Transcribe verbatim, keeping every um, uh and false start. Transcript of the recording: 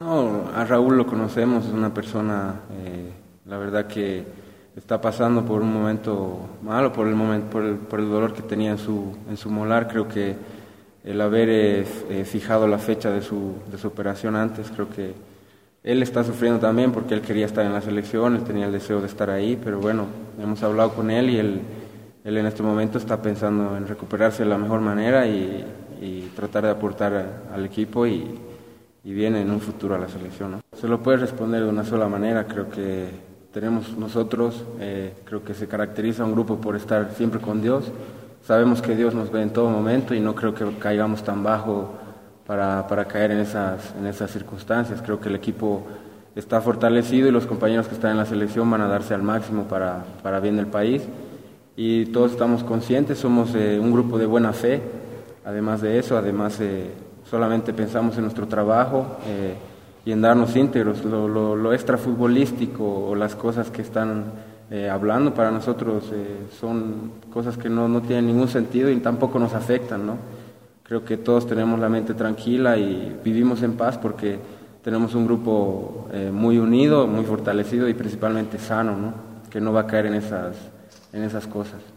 No, a Raúl lo conocemos, es una persona, eh, la verdad que está pasando por un momento malo, por el momento, por el, por el dolor que tenía en su, en su molar. Creo que el haber eh, eh, fijado la fecha de su, de su operación antes, creo que él está sufriendo también porque él quería estar en la selección, él tenía el deseo de estar ahí, pero bueno, hemos hablado con él y él, él en este momento está pensando en recuperarse de la mejor manera y, y tratar de aportar a, al equipo y, y viene en un futuro a la selección, ¿no? Se lo puede responder de una sola manera. Creo que tenemos nosotros, eh, creo que se caracteriza un grupo por estar siempre con Dios. Sabemos que Dios nos ve en todo momento y no creo que caigamos tan bajo para, para caer en esas, en esas circunstancias. Creo que el equipo está fortalecido y los compañeros que están en la selección van a darse al máximo para, para bien del país. Y todos estamos conscientes, somos eh, un grupo de buena fe. Además de eso, además eh, solamente pensamos en nuestro trabajo eh, y en darnos íntegros. Lo, lo, lo extrafutbolístico o las cosas que están eh, hablando para nosotros eh, son cosas que no, no tienen ningún sentido y tampoco nos afectan, ¿no? Creo que todos tenemos la mente tranquila y vivimos en paz porque tenemos un grupo eh, muy unido, muy fortalecido y principalmente sano, ¿no? Que no va a caer en esas, en esas cosas.